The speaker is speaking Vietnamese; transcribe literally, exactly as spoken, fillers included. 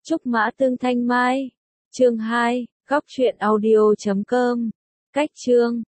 Trúc Mã Tương Thanh Mai. Chương hai, góc truyện audio chấm com. Cách chương